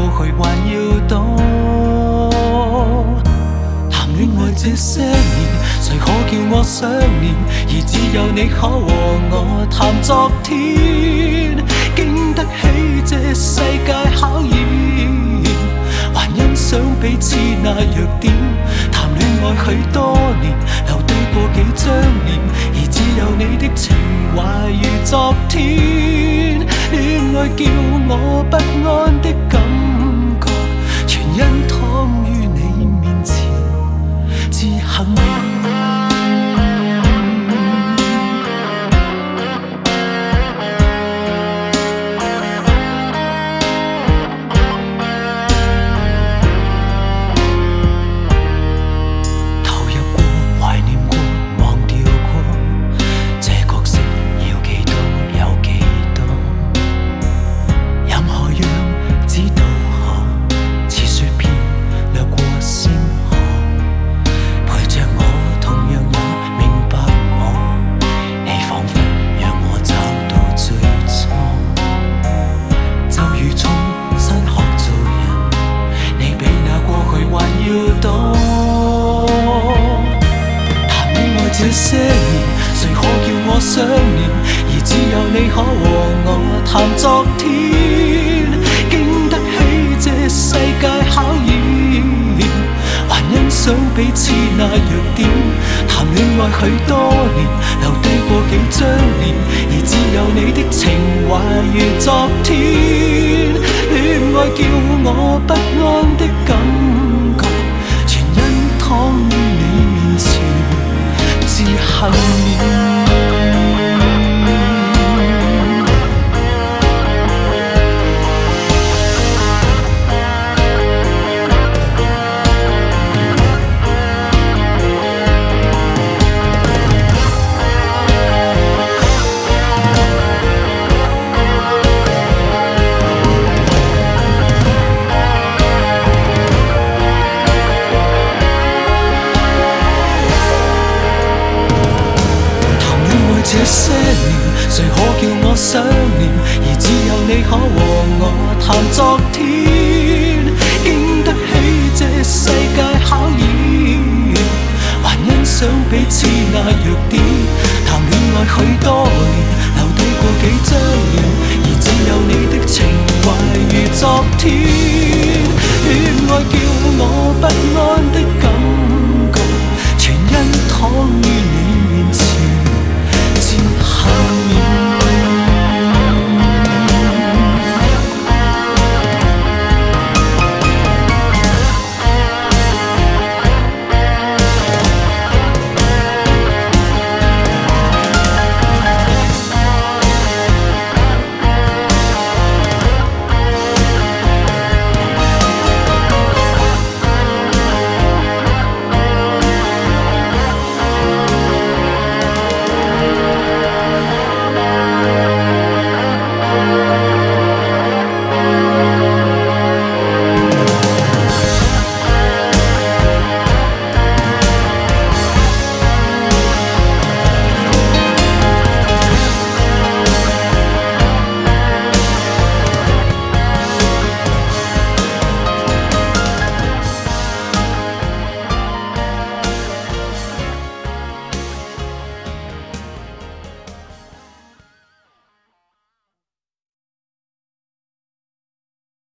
去還要躲。談戀愛這些年，誰可叫我想念？而只有你可和我談昨天，經得起這世界考驗，還欣賞彼此那弱點。談戀愛許多年，留低過幾張臉，而只有你的情懷如昨天。戀愛叫我不安的感覺，全因躺於你面前，至幸。這些年，誰可叫我想念？而只有你可和我談昨天，經得起這世界考驗，還欣賞彼此那弱點。談戀愛許多年，留低過幾張臉，而只有你的情懷如昨天。戀愛叫我不安的感覺，全因躺於你面前，至幸免。這些年，誰可叫我想念？而只有你可和我談昨天，經得起這世界考驗，還欣賞彼此那弱點。談戀愛許多年，留低過幾張臉，而只有你的情懷如昨天。戀愛叫我不安的感覺，全因躺於